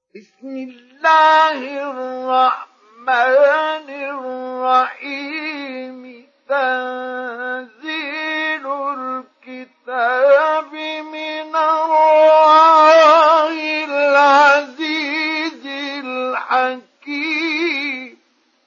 بسم الله الرحمن الرحيم تنزيل الكتاب من الله العزيز الحكيم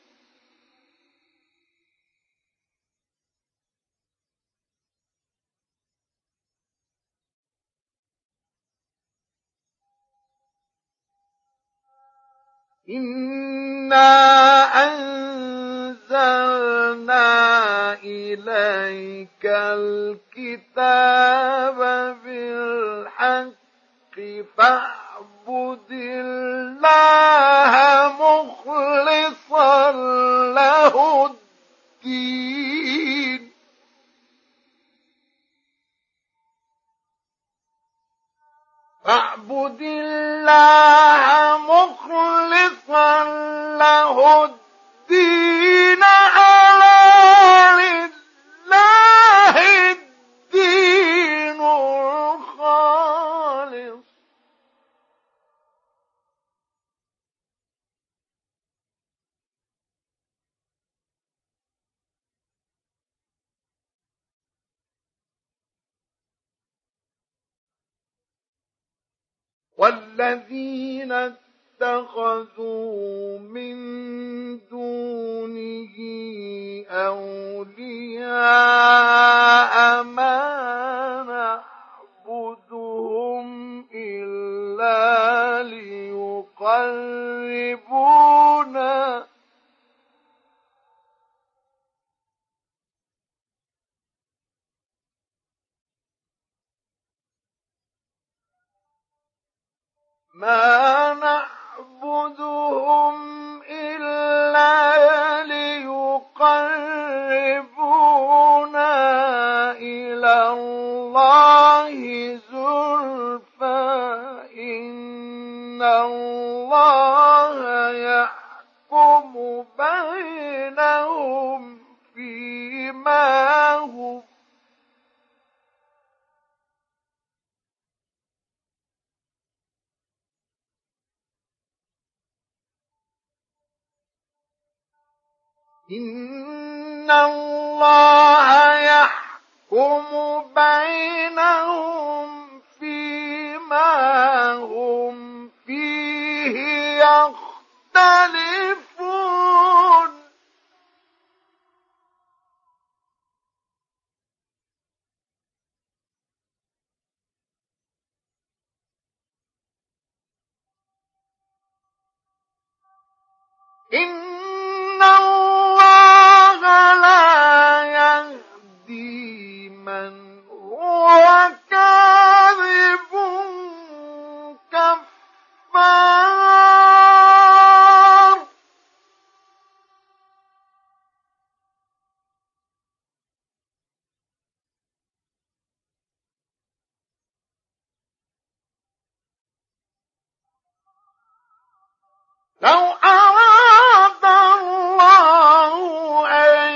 إنا أنزلنا إليك الكتاب بالحق فاعبد الله مخلصا له الدين فاعبد الله مخلصا له الدين ألا لله الدين الخالص والذين اتخذوا من دونه أولياء ما نعبدهم إلا ليقربونا إلى الله زلفى إن الله يحكم بينهم فيما هم إن الله يحكم بينهم فيما هم فيه يختلفون إن الله لا يهدي من هو كاذب كفار لو أراد الله أن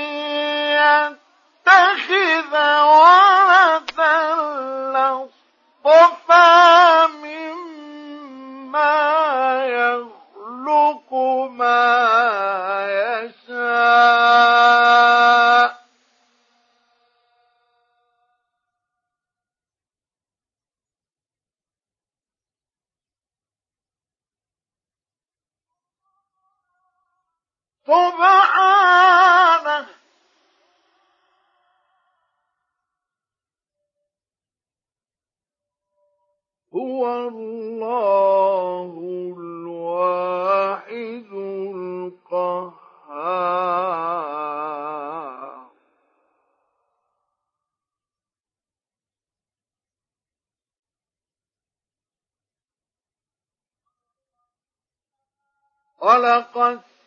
يتخذ ولدا لاصطفى مما يخلق ما يشاء سبحانه هو الله الواحد القهار خلق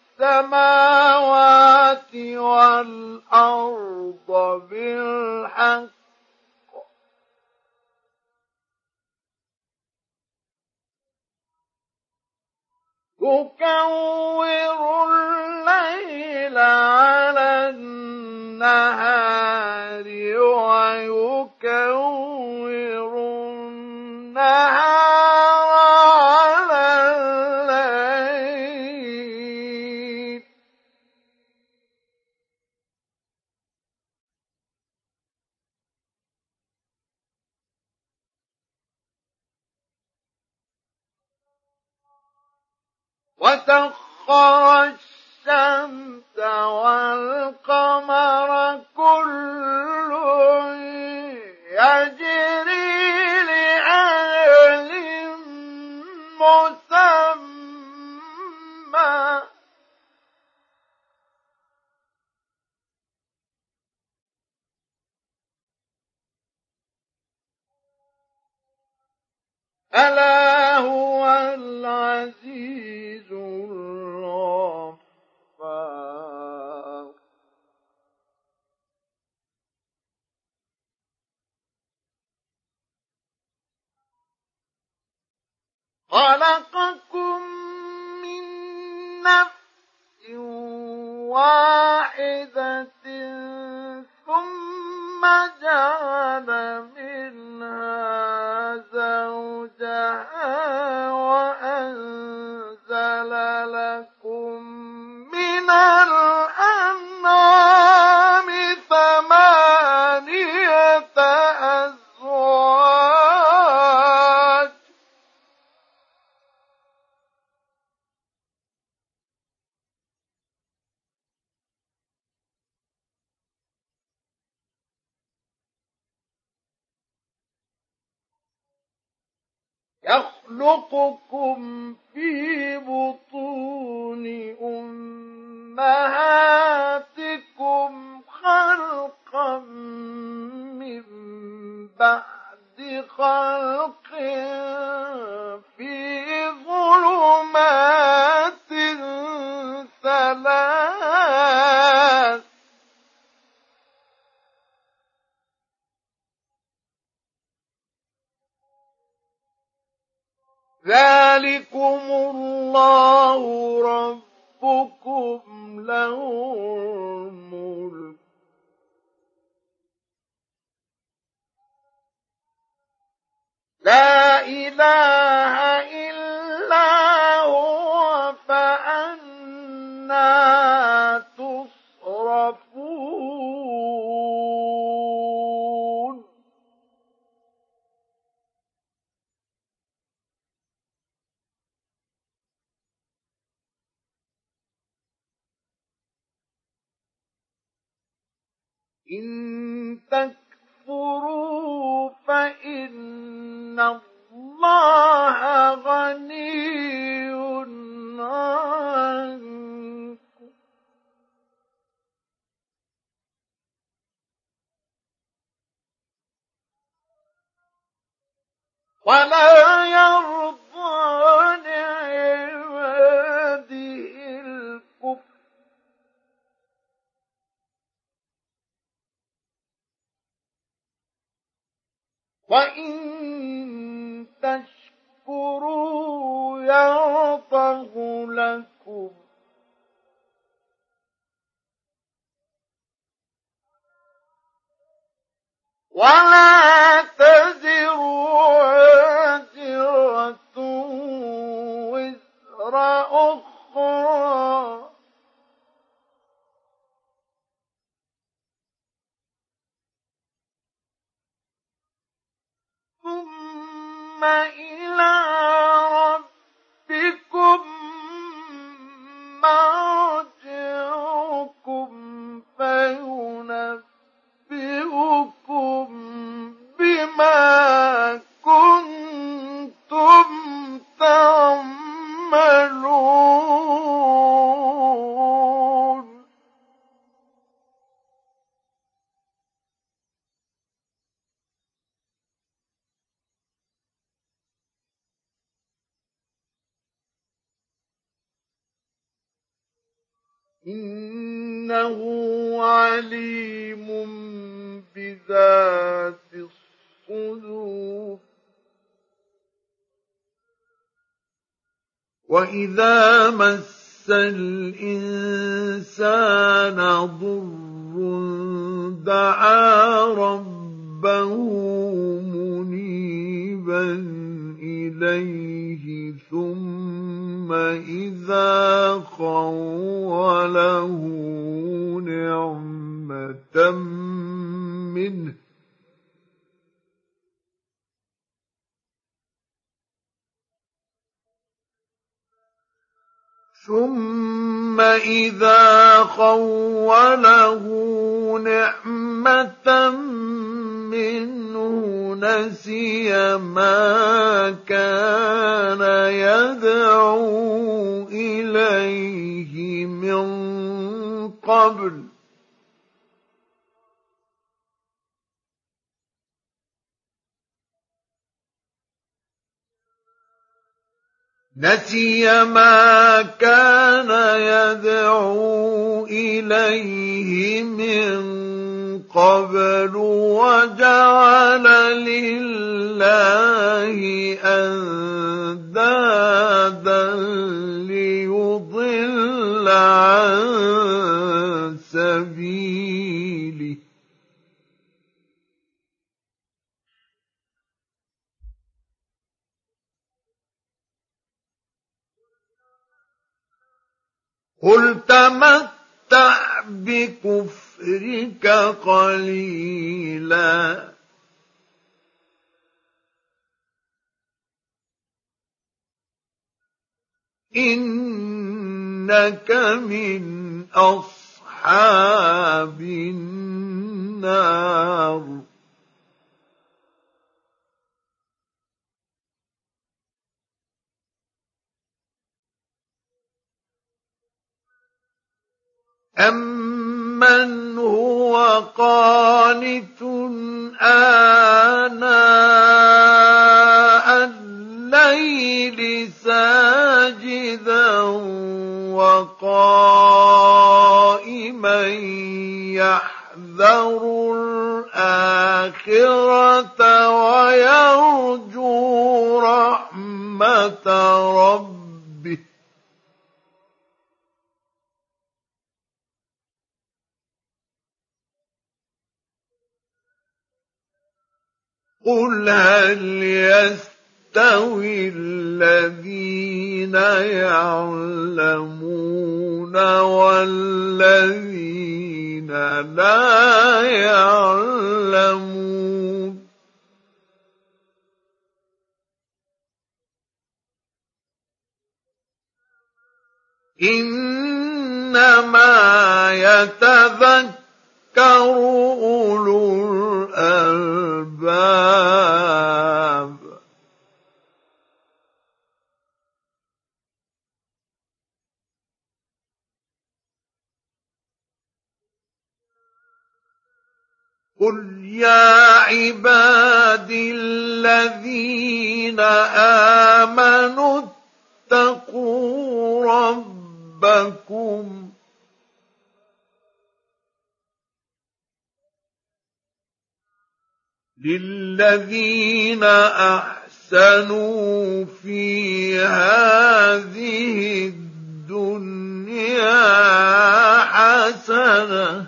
السماوات والأرض بالحق يكور الليل على النهار ويكور النهار على وسخر الشمس والقمر كل يجري لأجل مسمى ألا هو العزيز الغفار خلقكم من نفس واحدة ثم جعل منها زوجها وأنزل لكم من الأنعام ثمانية أزواج يخلقكم في بطون أمهاتكم خلقا من بعد خلق في ظلمات ثلاث ذلكم الله ربكم له الملك لا إله إلا هو فأنى تصرفون إن تكفروا فإن الله غني عنكم ولا يرضى لعباده الكفر وإن تشكروا يرضه لكم ولا تزر وازرة وزر أخرى ثم إلى ربكم مرجعكم فينبئكم بما كنتم تعملون إنه عليم بذات الصدور وإذا مس الإنسان ضر دعا ربه منيبا إليه ثم إذا خوله نعمة منه ثم إذا خوله نعمة منه نسي ما كان يدعو إليه من قبل وجعل لله أندادا ليضل عن سبيله قل تمتع بكفرك قليلا إنك من أصحاب النار أَمَّنْ هُوَ قَانِتٌ آنَاءَ اللَّيْلِ سَاجِدًا وَقَائِمًا يَحْذَرُ الْآخِرَةَ وَيَرْجُو رَحْمَةَ رَبِّهِ قُلْ هَلْ يَسْتَوِي الَّذِينَ يَعْلَمُونَ وَالَّذِينَ لَا يَعْلَمُونَ إِنَّمَا يَتَذَكَّرُ أُولُو الْأَلْبَابِ قُلْ يَا عِبَادِي الَّذِينَ آمَنُوا اتَّقُوا رَبَّكُمْ لِلَّذِينَ أَحْسَنُوا فِي هَٰذِهِ الدُّنْيَا حَسَنَةٌ ۗ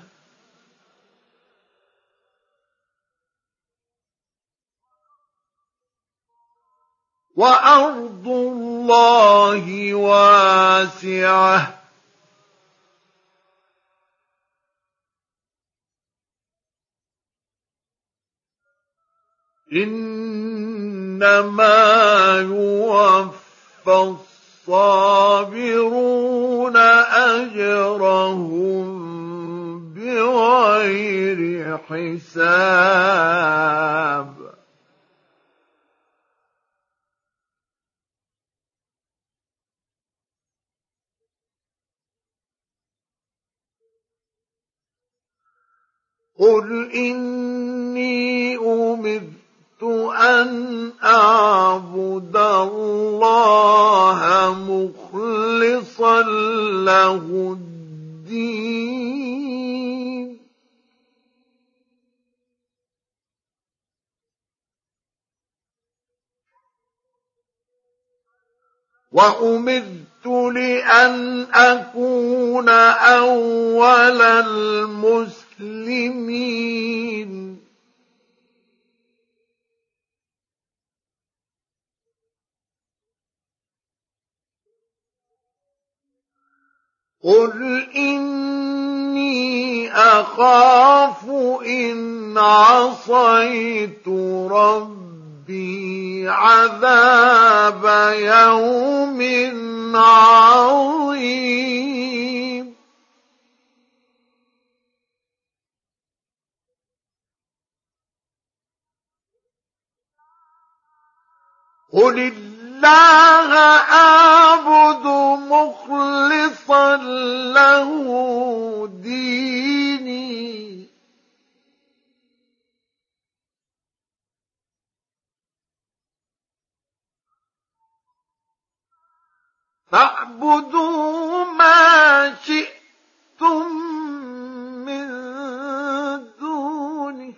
وَأَرْضُ اللَّهِ وَاسِعَةٌ ۗ إِنَّمَا يُوَفَّى الصَّابِرُونَ أَجْرَهُم بِغَيْرِ حِسَابٍ قُلْ إِنِّي أُمِرْتُ أَنْ أَعْبُدَ اللَّهَ مُخْلِصًا لَّهُ الدِّينَ وَأُمِرْتُ لِأَنْ أَكُونَ أَوَّلَ الْمُسْلِمِينَ قُلْ إِنِّي أَخَافُ إِنْ عَصَيْتُ رَبِّي عَذَابَ يَوْمٍ عَظِيمٍ قل الله أعبد مخلصا له ديني فاعبدوا ما شئتم من دونه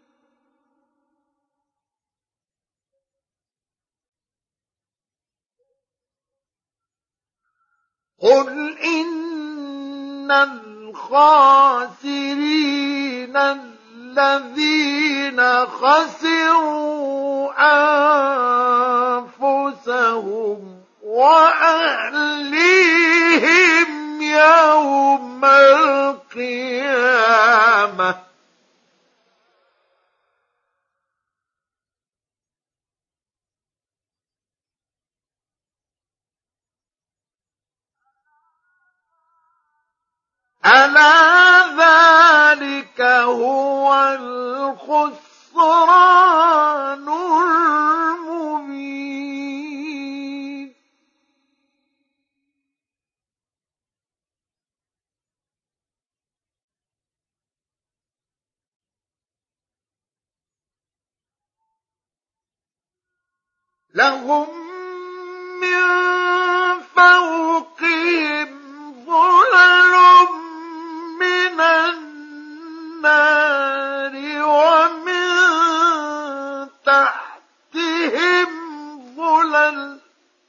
قل إن الخاسرين الذين خسروا أنفسهم وأهليهم يوم القيامة ألا ذلك هو الخسران المبين لهم من فوقهم ظلل من النار ومن تحتهم ظلل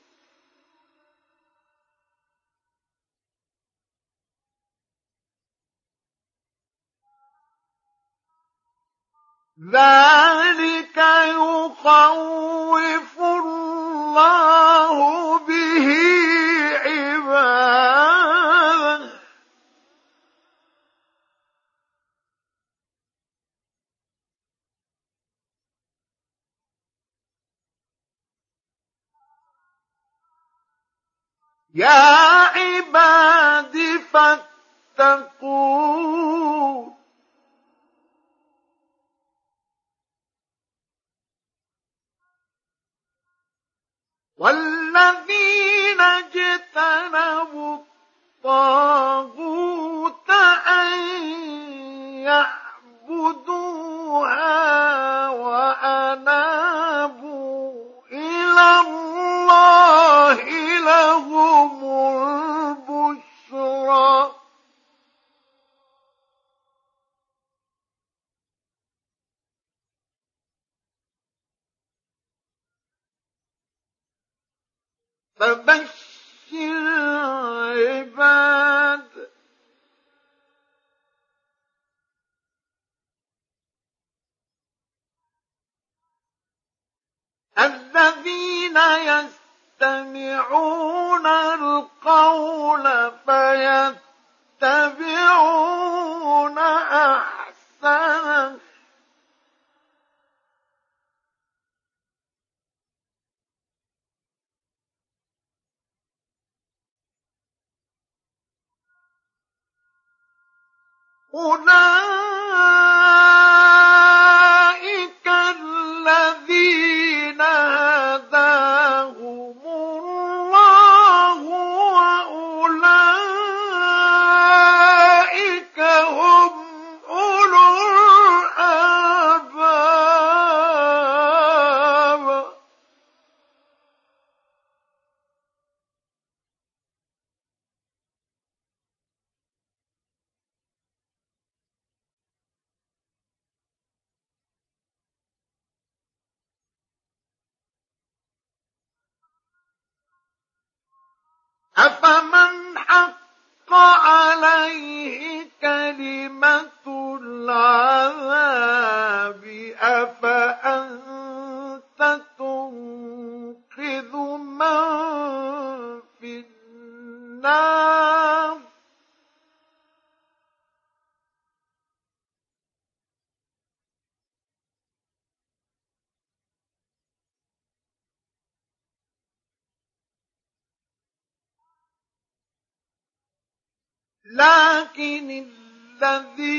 ذلك يخوف الله به عباده يا عباد فاتقون والذين اجتنبوا الطاغوت أن يعبدوها وأنابوا إلى الله لهم البشرى فبشر عباد الذين يستمعون القول فيتبعون أحسنه أولئك الذين هداهم الله وأولئك هم أولو الألباب أفمن حق عليه كلمة العذاب أفأنت تنقذ من في النار لكن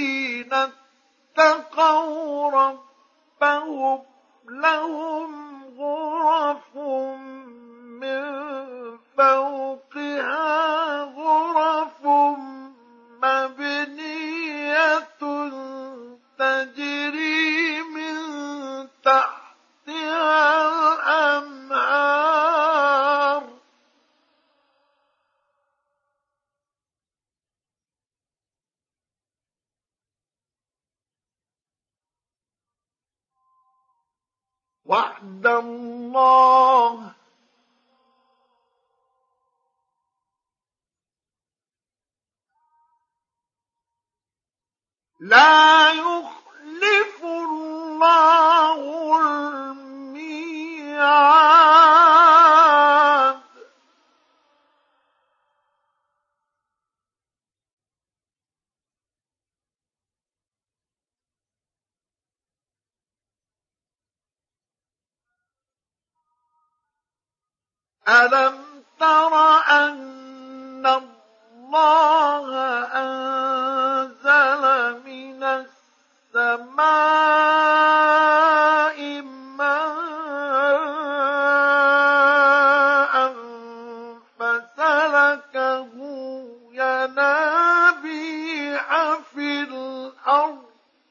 الذين اتقوا ربهم لهم غرف من فوقها غرف مبنية تجري من تحتها الأنهار وعد الله لا يخلف الله الميعاد ألم تر أن الله أنزل من السماء ماء فسلكه ينابيع في الأرض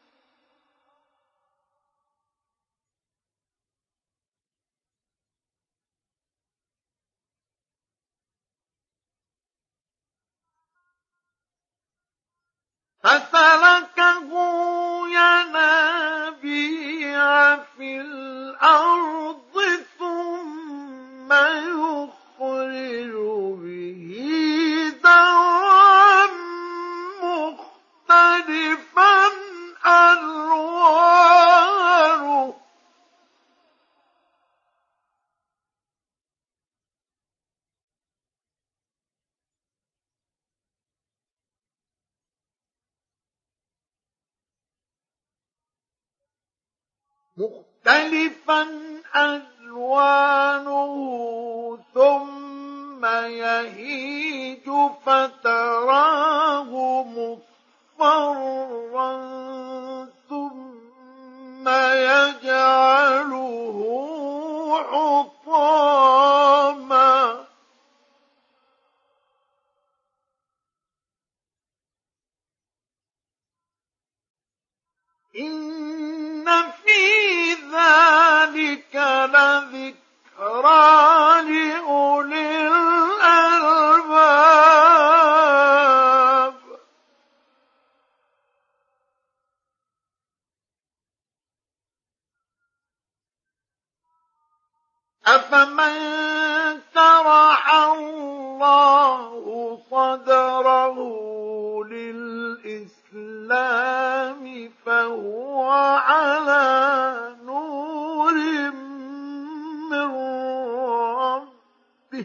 ثم يخرج به زرعا مختلفا ألوانه ثم يهيج فتراه مصفرا ثم يجعله حطاما إن في ذلك لذكرى لأولي الألباب أفمن شرح الله صدره للإسلام فهو على نور من ربه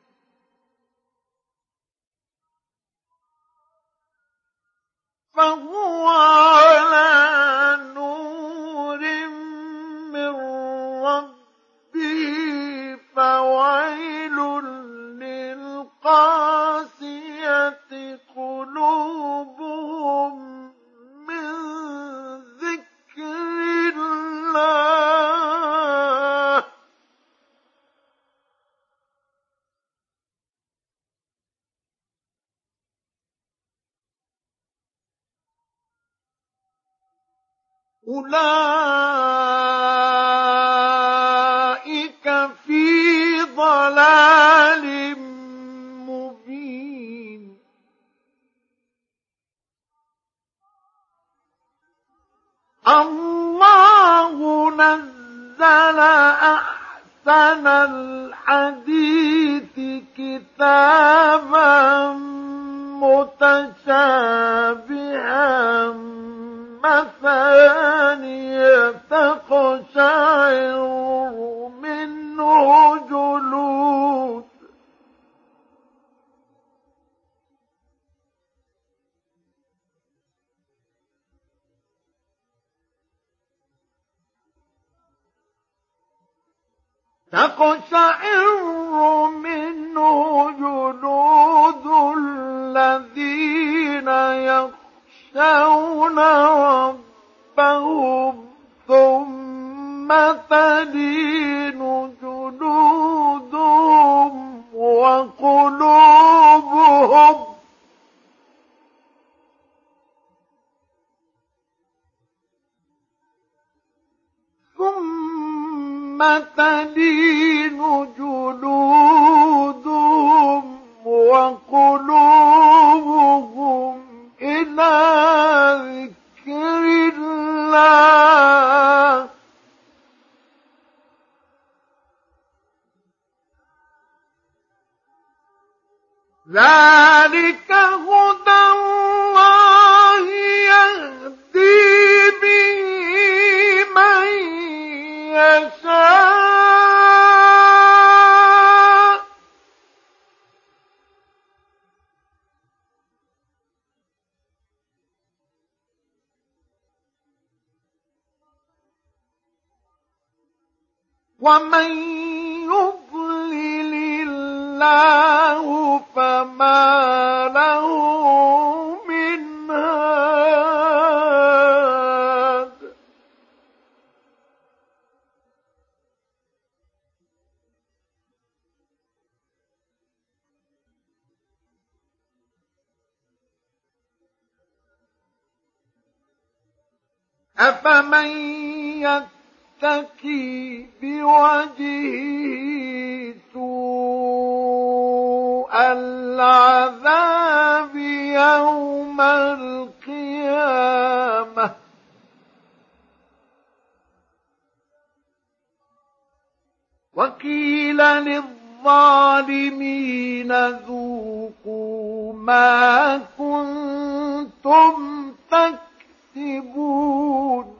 فويل للقاسية قلوبهم من ذكر الله أولئك في ضلال مبين الله نزل أحسن الحديث كتابا متشابها مثانية تقشعر منه جلود الذين يخشون ربهم ثم تلين ذلك هدى الله يهدي به من يشاء ومن يضلل الله فما له من هاد أفمن يتقي بوجهه سوء العذاب يوم القيامة وقيل للظالمين ذوقوا ما كنتم تكسبون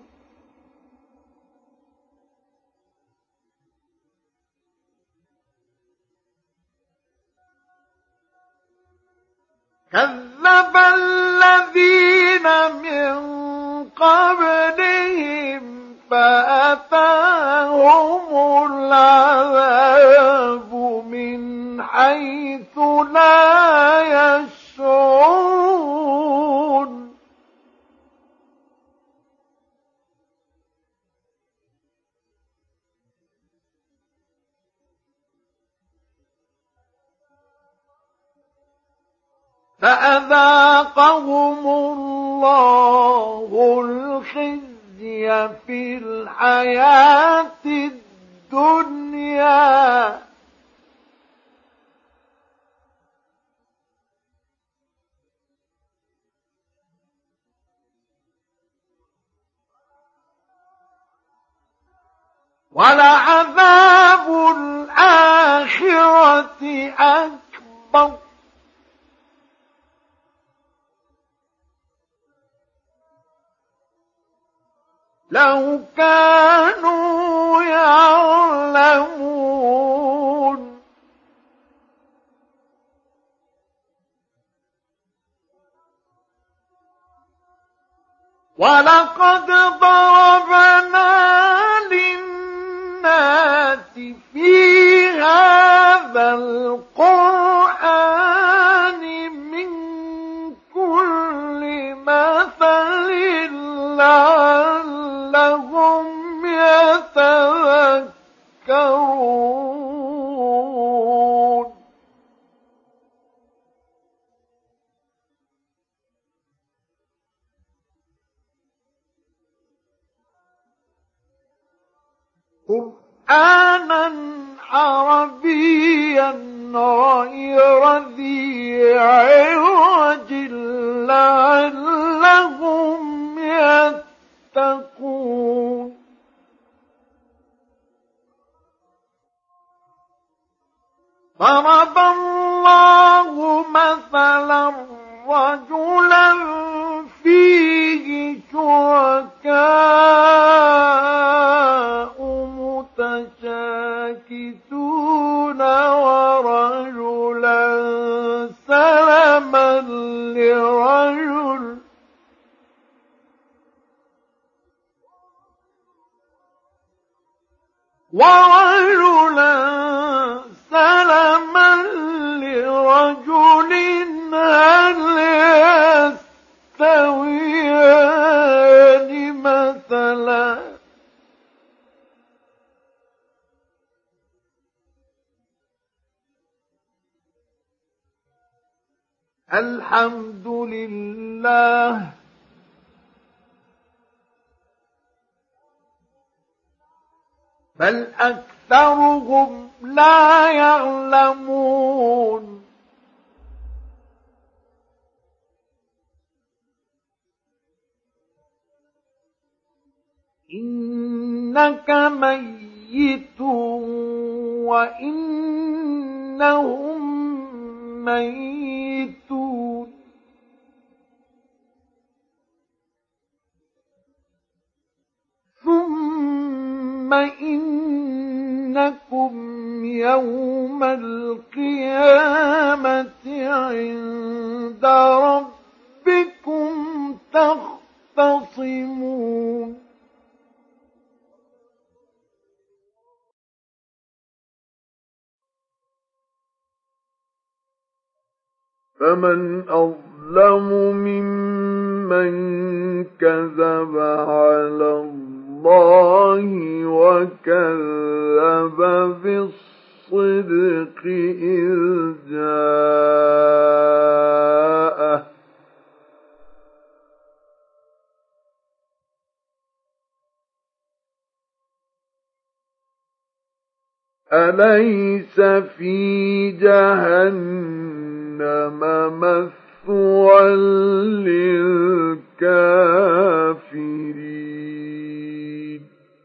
كذب الذين من قبلهم فأتاهم العذاب من حيث لا يشعرون فأذاقهم الله الخزي في الحياة الدنيا ولعذاب الآخرة أكبر لو كانوا يعلمون ولقد ضربنا للناس في هذا القرآن من كل مثل لعلهم يتذكرون قرآنا عربيا غير ذي عوج لعلهم يتقون ضرب الله مثلا رجلا فيه شركاء متشاكسون ورجلا سلما لرجل لرجل هل يستويان مثلا الحمد لله بل أكثرهم لا يعلمون إنك ميت وإنهم ميتون ثم إنكم يوم القيامة عند ربكم تختصمون فمن أظلم ممن كذب على الله وكذب بالصدق إذ جاءه أليس في جهنم مثوى للكافرين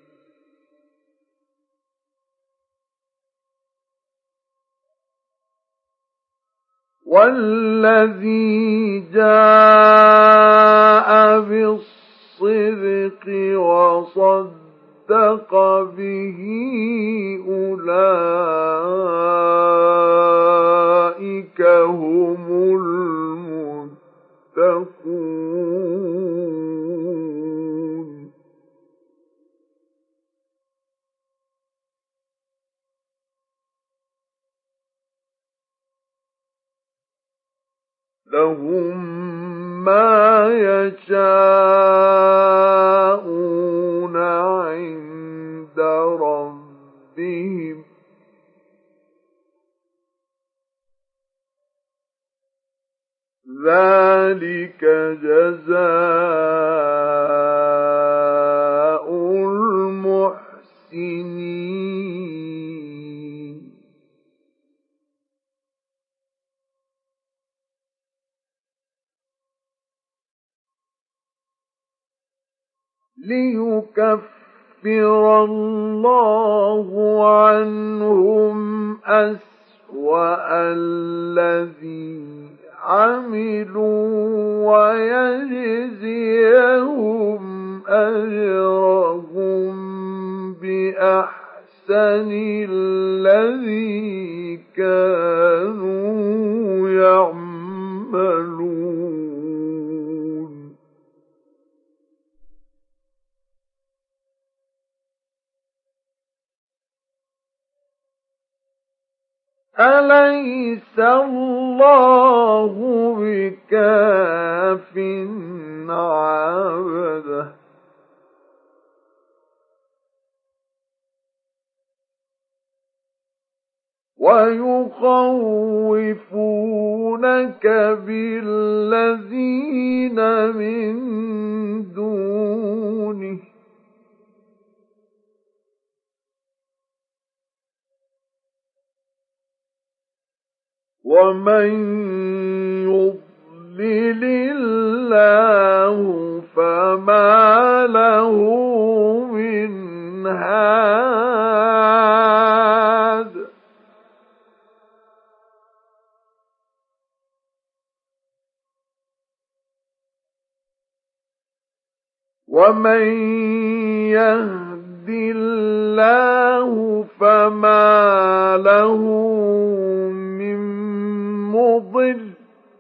والذي جاء بالصدق وصدق به أولئك هم المتقون لهم ما يشاءون عند ربهم ذلك جزاء المحسنين ليكفر الله عنهم أسوأ الذي عملوا ويجزيهم أجرهم بأحسن الذي كانوا يعملون أليس الله بكاف عبده ويخوفونك بالذين من دونه ومن يضلل الله فما له من هاد ومن يهد الله فما له من مضل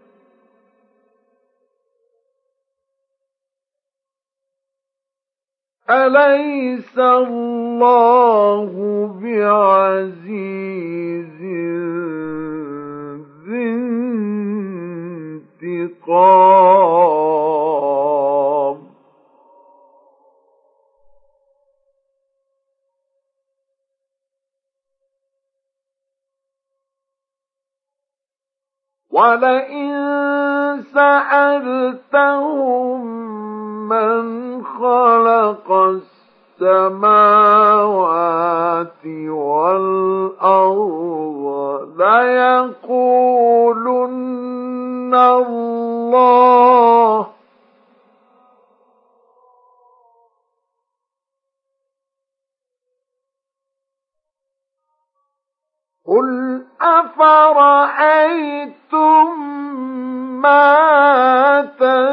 أليس الله بعزيز ذي انتقام ولئن سألتهم من خلق السماوات والأرض ليقولن الله قل أفرأيتم ما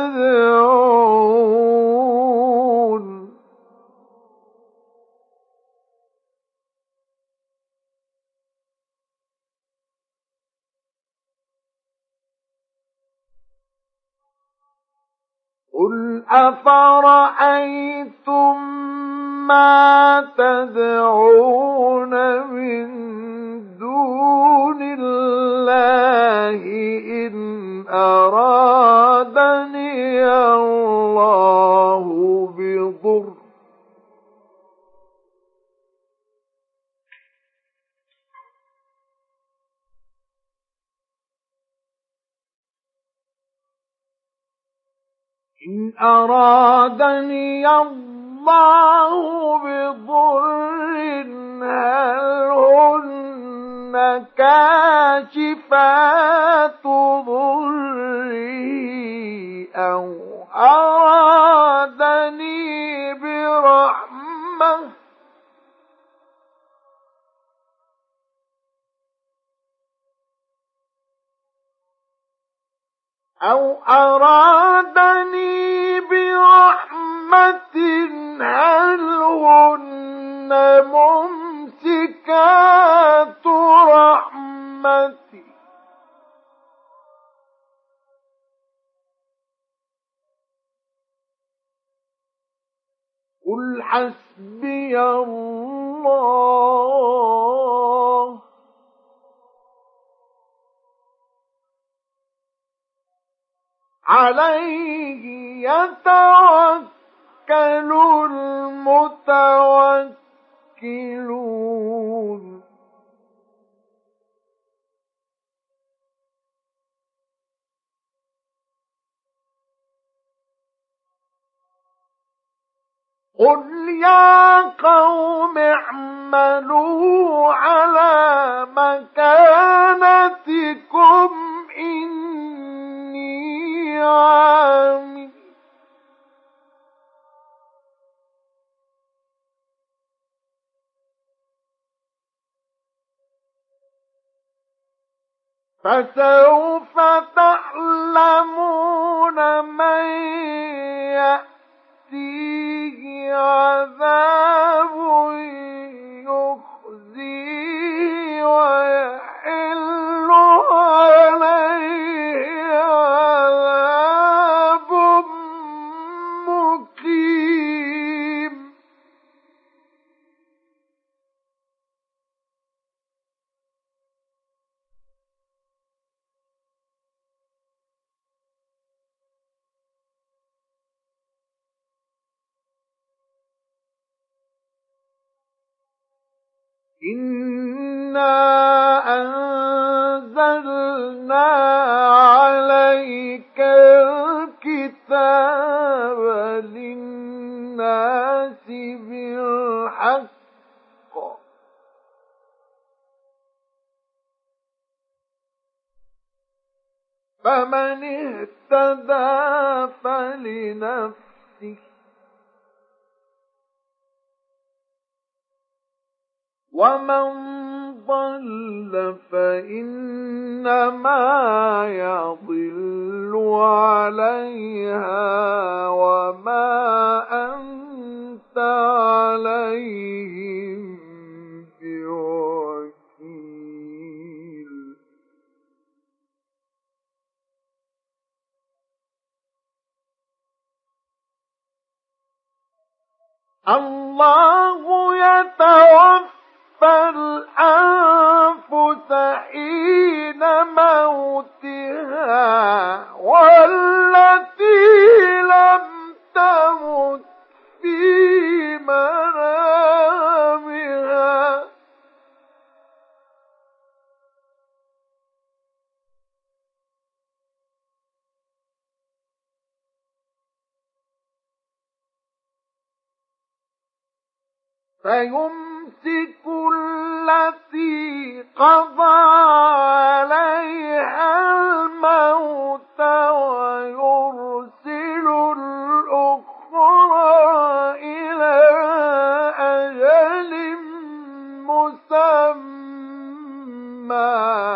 تدعون قل أفرأيتم ما تدعون من دون الله إن أرادني الله بضر إن أرادني الله بضر هل هن كاشفات ضري أو أرادني برحمة هل هن ممسكات رحمتي قل حسبي الله عليه يتوكل المتوكلون قل يا قوم اعملوا على مكانتكم إني عامل فسوف تعلمون من يأتيه عذاب يخزيه ويحل عليه عذاب مقيم إنا أنزلنا عليك الكتاب للناس بالحق فمن اهتدى فلنفسه ومن ضل فإنما يضل عليها وما أنت عليهم بوكيل الله يتوفى فالأنفس حين موتها والتي لم تمت في منامها فيمسك التي قضى عليها الموت ويرسل الأخرى إلى أجل مسمى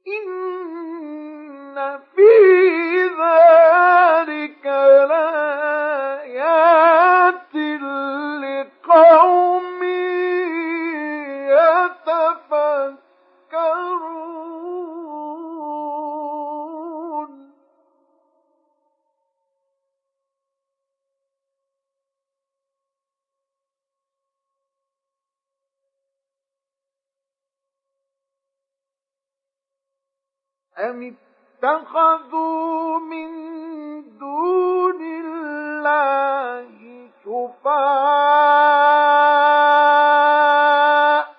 إن في ذلك لآيات لقوم يتفكرون. أم اتخذوا من دون الله شفعاء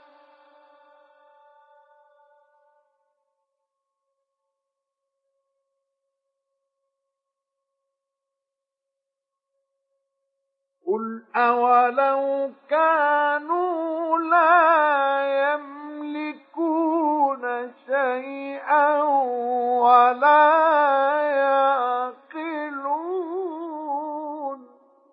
قل أولو كانوا لا يملكون شيئا ولا يعقلون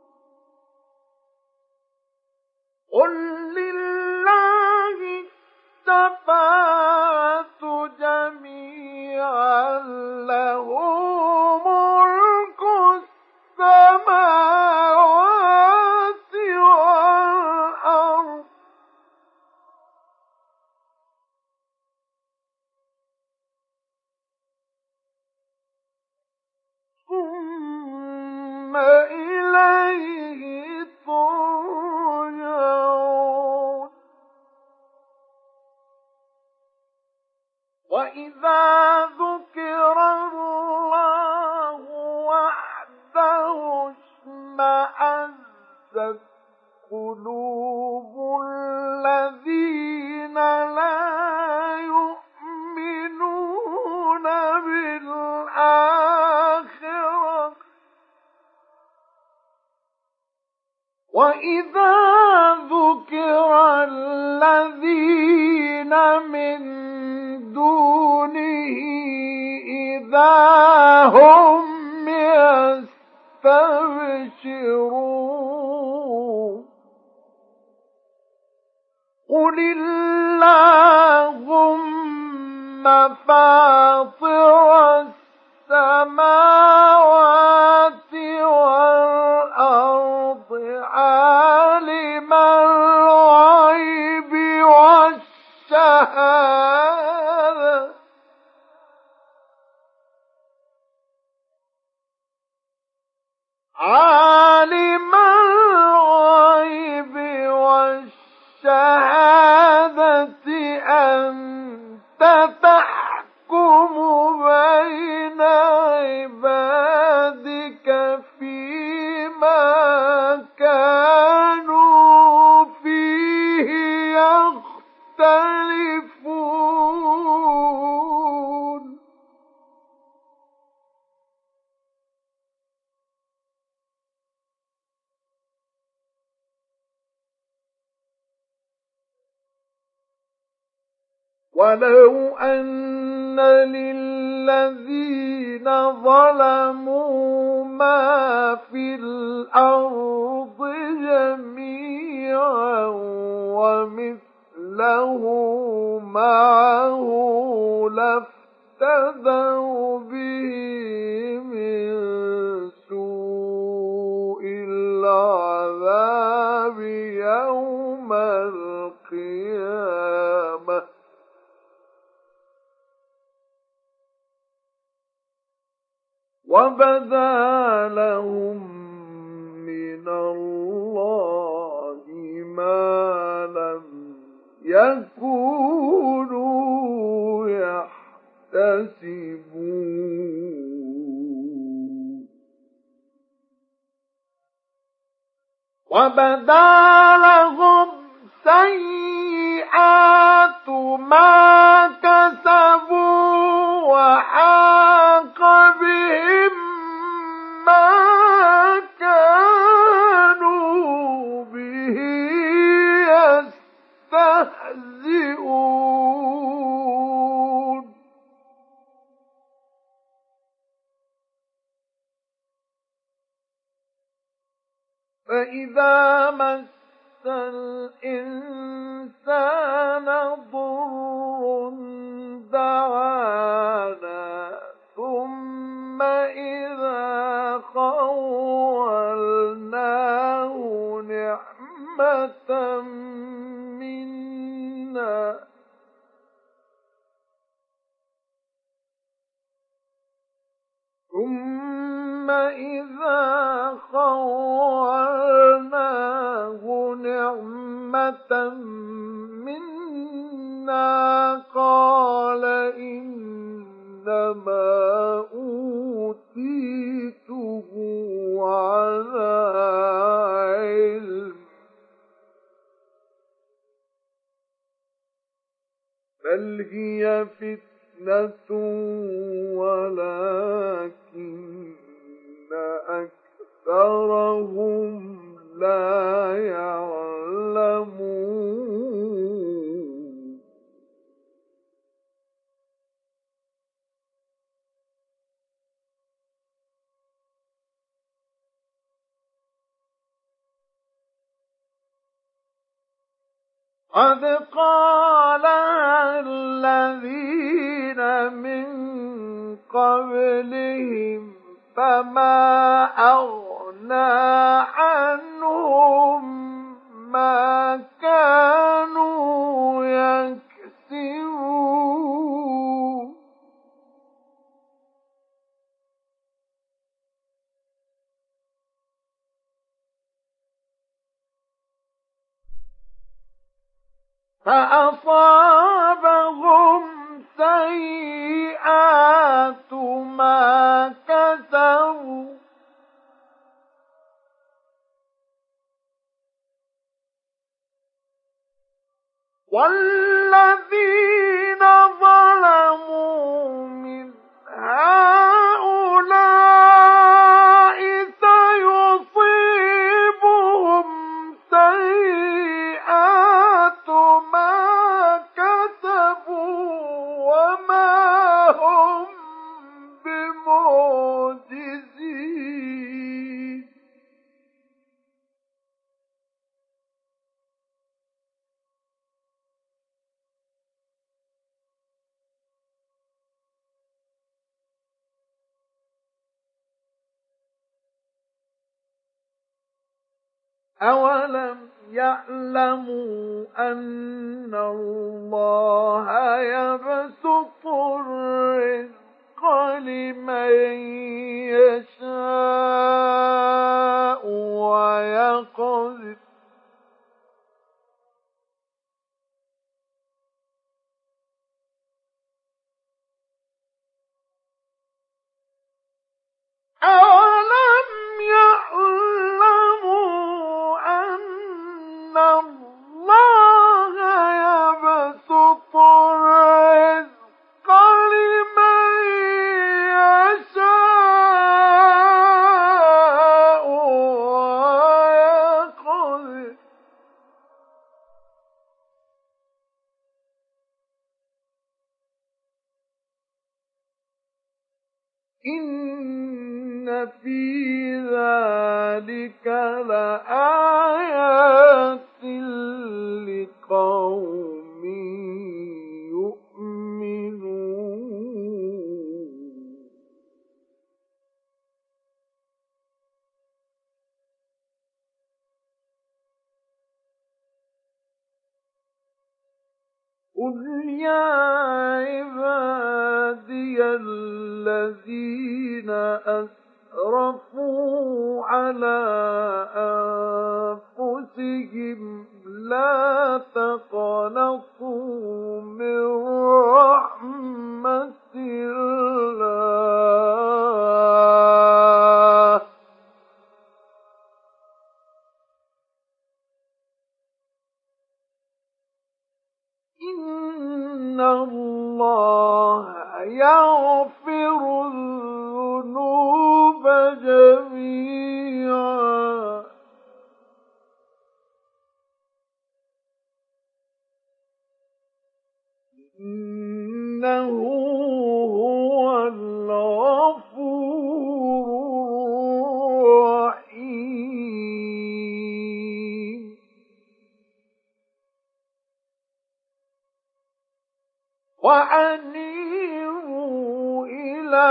قل لله الشفاعة جميعا له ملك السماوات والأرض ثم إليه ترجعون. وإذا ذكر الله وحده اشمأزت قلوب الذين لا يؤمنون بالآخرة وإذا ذكر الذين من دونه إذا هم يستبشرون. قل اللهم فاطر السماوات والأرض عالم الغيب والشهادة عالم الغيب والشهادة أنت تحكم بين عبادك فيما كانوا فيه يختلفون. ولو أن للذين ظلموا ما في الأرض جميعا ومثله معه لافتدوا به من سوء العذاب يوم القيامة وبدا لهم من الله ما لم يكونوا يحتسبون. وبدا لهم سيئات ما كسبوا وحاق بهم ما كانوا به يستهزئون. فإذا مس الإنسان ضر دعا رحمة منا ثم إذا خولناه نعمة منا قال إنما أوتيته على علم بل هي فتنة ولكن أكثرهم لا يعلمون قد قالها الذين من قبلهم فما أغنى عنهم ما كانوا يكسبون فأصابهم سيئات ما كسبوا والذين ظلموا من هؤلاء سيصيبهم سيئات ما كسبوا وما هم بمعجزين أولم يعلموا أن الله يبسط الرزق لمن يشاء ويقدر أولم يعلموا أن الله يبسط الرزق لمن يشاء ويقدر إن في ذلك لآيات لقوم يؤمنون قل يا عبادي الذين أسرفوا على أنفسهم لا تقنطوا من رحمة الله إن الله يغفر الذنوب جميعا إنه هو الغفور الرحيم وأنيبوا إلى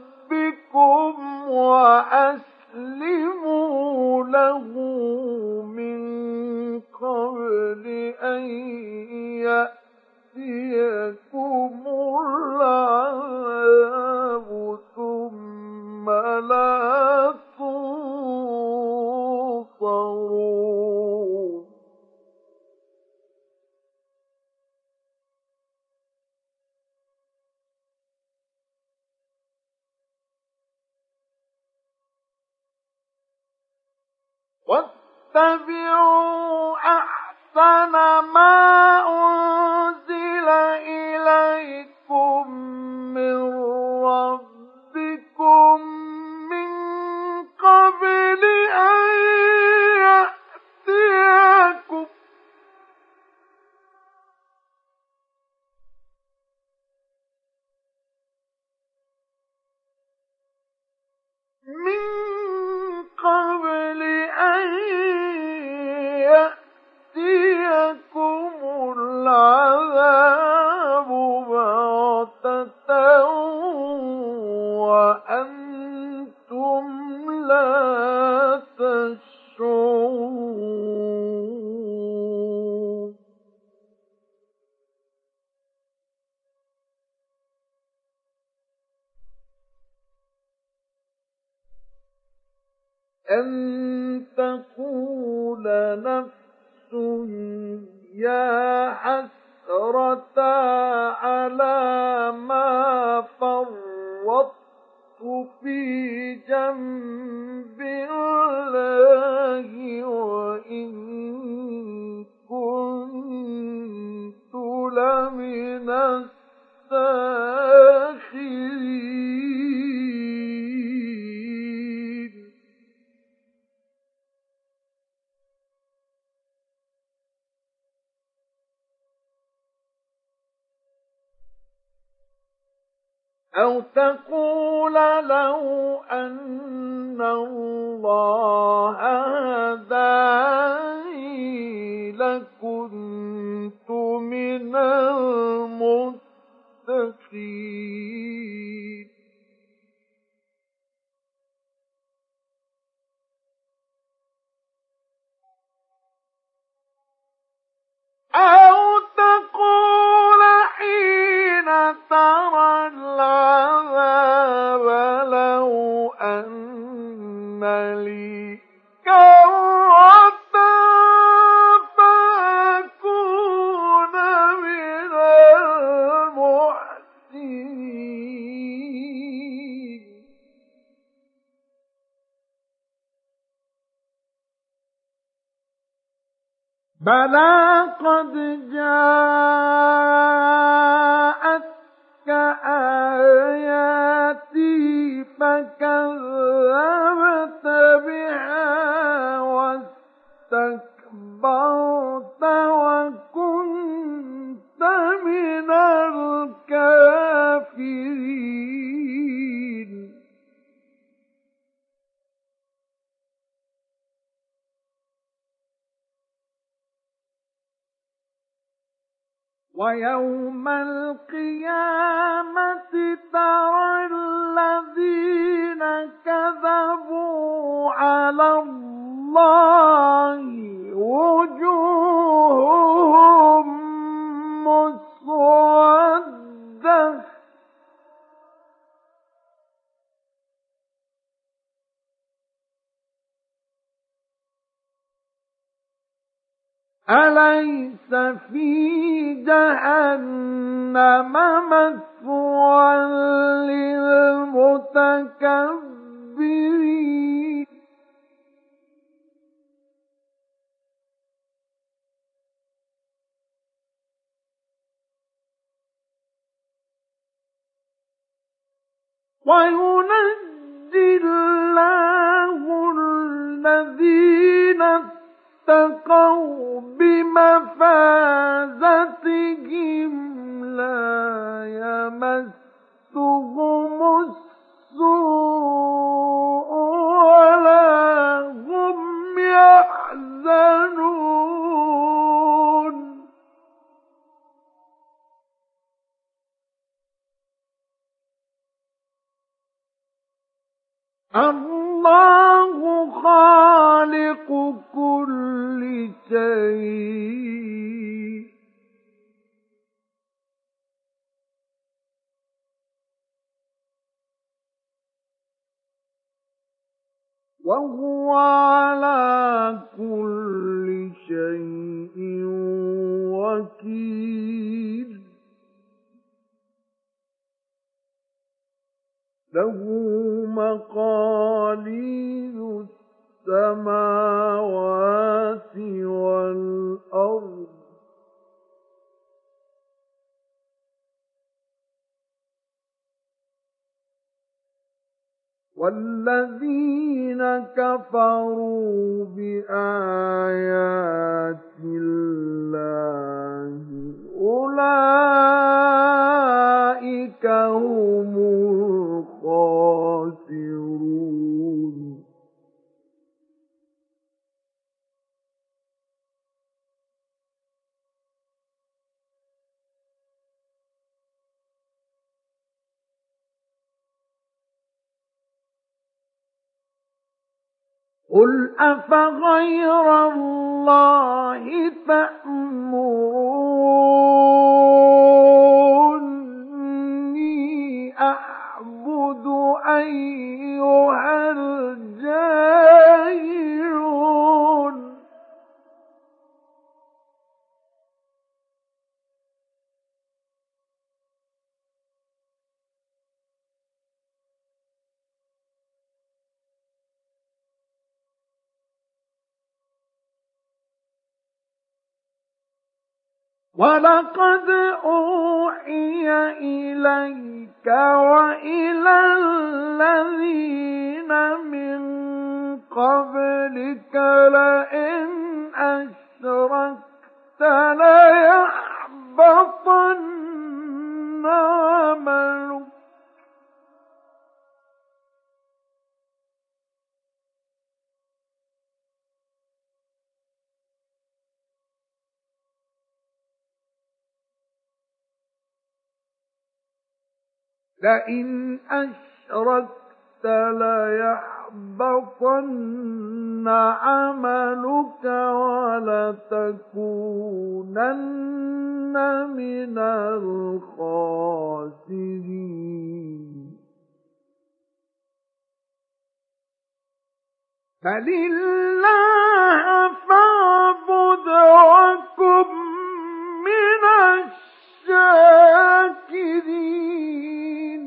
ربكم وأسلموا له ينصرون واتبعوا أحسن ما أنزل إليكم من ربكم من قبل أن يأتيكم العذاب بغتة وأنتم لا تشعرون أن تقول نفس يا حسرة على ما فرطت في جنب الله وإن كنت لمن الساخرين أو تقول لو أن الله هداني لكنت من المتقين أو تقول حين ترى العذاب لو أن لي كرة فأكون من المحسنين بلى قد جاءتك آياتي فكذبت بها واستكبرت وكنت من الكافرين ويوم القيامة ترى الذين كذبوا على الله وجوههم مسودة أليس في جهنم مثوى للمتكبرين وينجي الله الذين اتقوا بمفازتهم لا يمسهم السوء ولا هم يحزنون الله خالق كل شيء وهو على كل شيء وكيل له مقاليد السماوات والأرض والذين كفروا بآيات الله أولئك هم الخاسرون قل أفغير الله تأمروني أعبد أيها الجاهلون ولقد أوحي إليك وإلى الذين من قبلك لئن أشركت ليحبطن عملك لئن أشركت ليحبطن عملك ولتكونن من الخاسرين بل الله فاعبد وكن من الشاكرين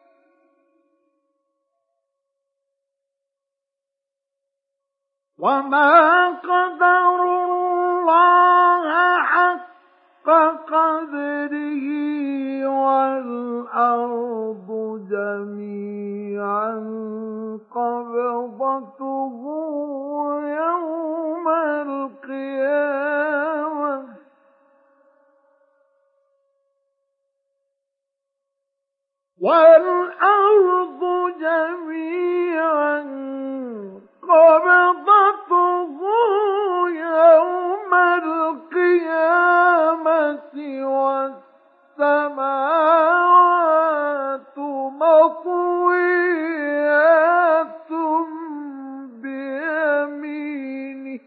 وما قدروا الله حق قدره والأرض جميعا قبضته يوم القيامة والأرض جميعا قبضته يوم القيامة والسماوات مطويات بيمينه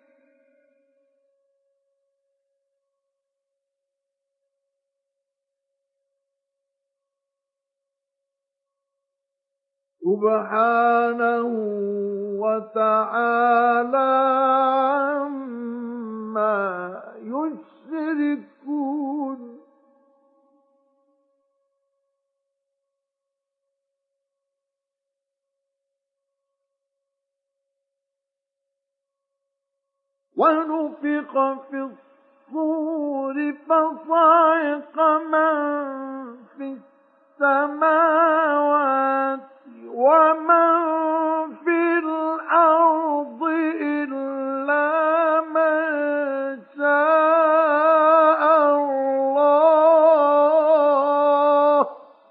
سبحانه وتعالى عما يشركون ونفخ في الصور فصعق من في السماوات ومن في الأرض إلا من شاء الله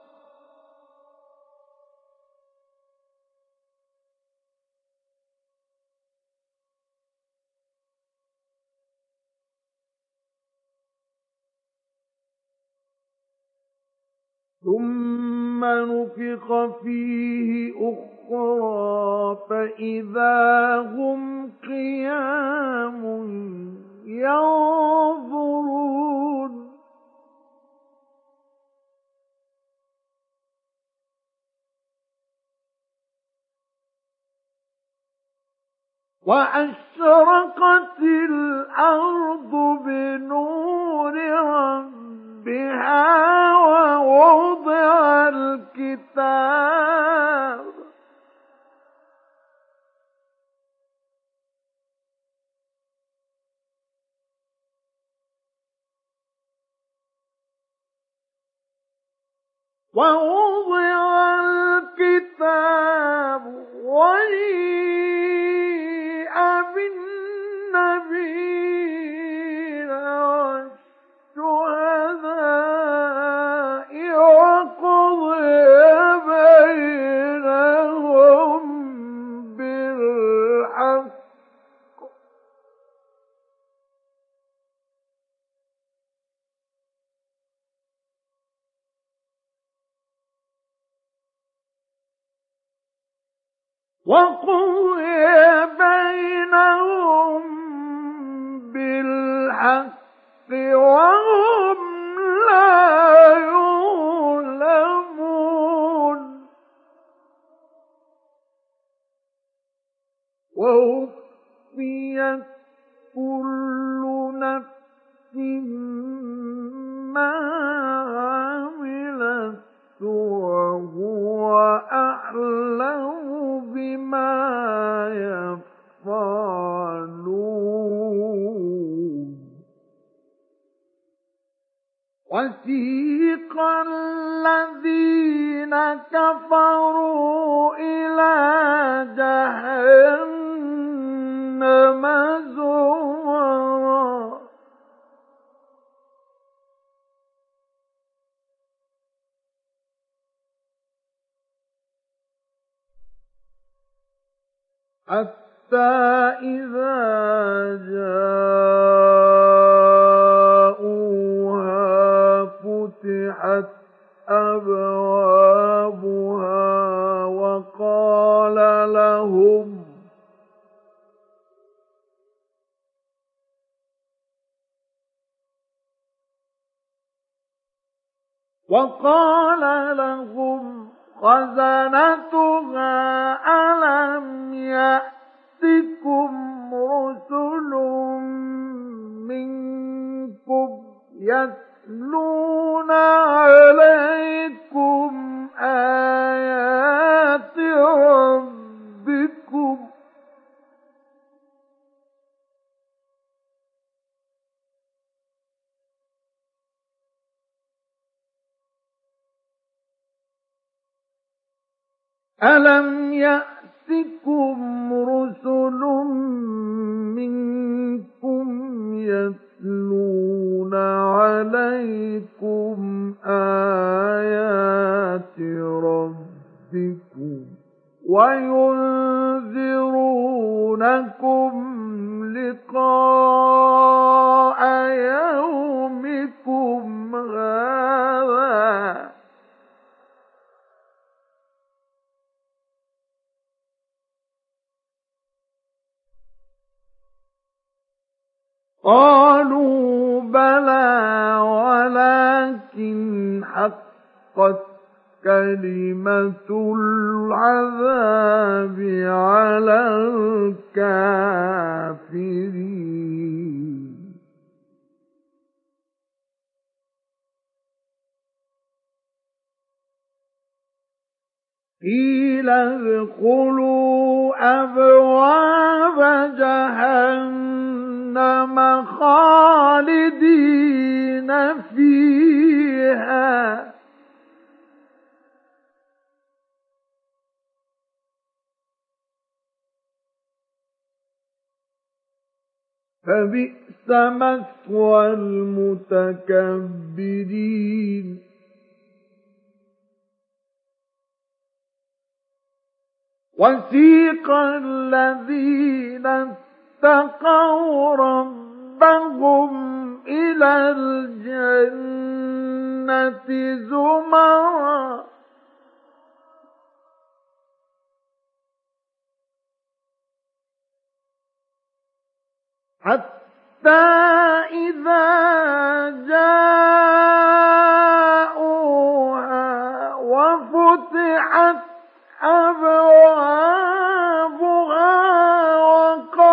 ثم نفخ فيه أخرى فإذا هم قيام ينظرون وأشرقت الأرض بنور ربها ووضع الكتاب وجيء بالنبيين والشهداء وقضي بينهم بالحق وهم لا يظلمون ووفيت كل نفس ما عملت وهو أعلم بما يفعلون وسيق الذين كفروا إلى جهنم زمرا حتى إذا جاءوها فتحت أبوابها وقال لهم خزنتها ألم يأتكم رسل منكم يتلون عليكم آيات ربكم ألم يأتكم رسل منكم يتلون عليكم آيات ربكم وينذرونكم لقاء يومكم هذا قالوا بلى ولكن حقت كلمة العذاب على الكافرين قيل ادخلوا أبواب جهنم خالدين فيها فبئس مثوى المتكبرين وسيق الذين اتقوا ربهم إلى الجنة زمرا حتى إذا جاءوها وفتحت أبوابها وقال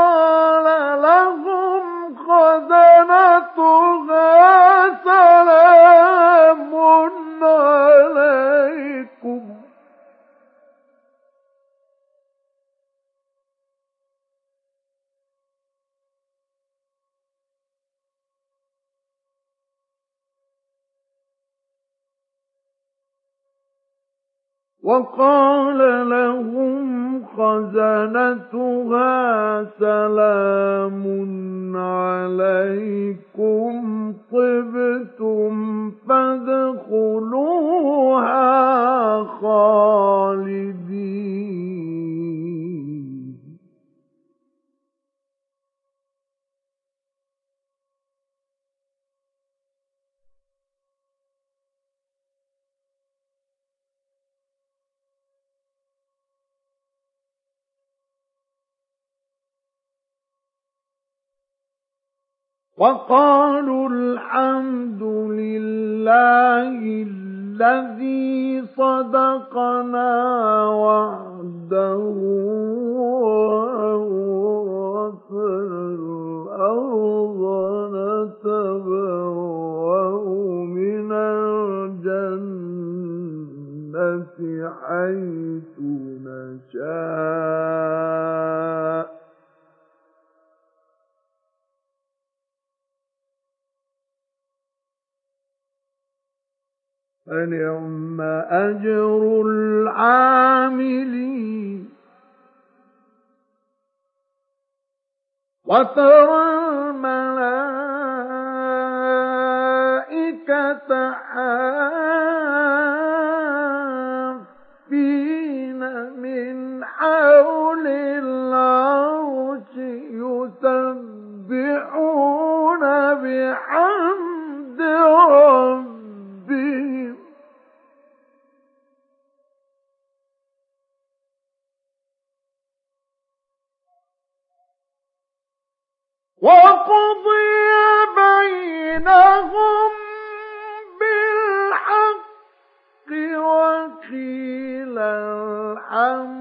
سلام عليكم. وقال لهم خزنتها سلام عليكم طبتم فادخلوها خالدين. وقالوا الحمد لله الذي صدقنا وعده وأورثنا الأرض نتبوأ من الجنة حيث نشاء فنعم أجر العاملين. وترى الملائكة حافين من حول العرش يسبحون بحمد ربهم وقضي بينهم بالحق وقيل الحمد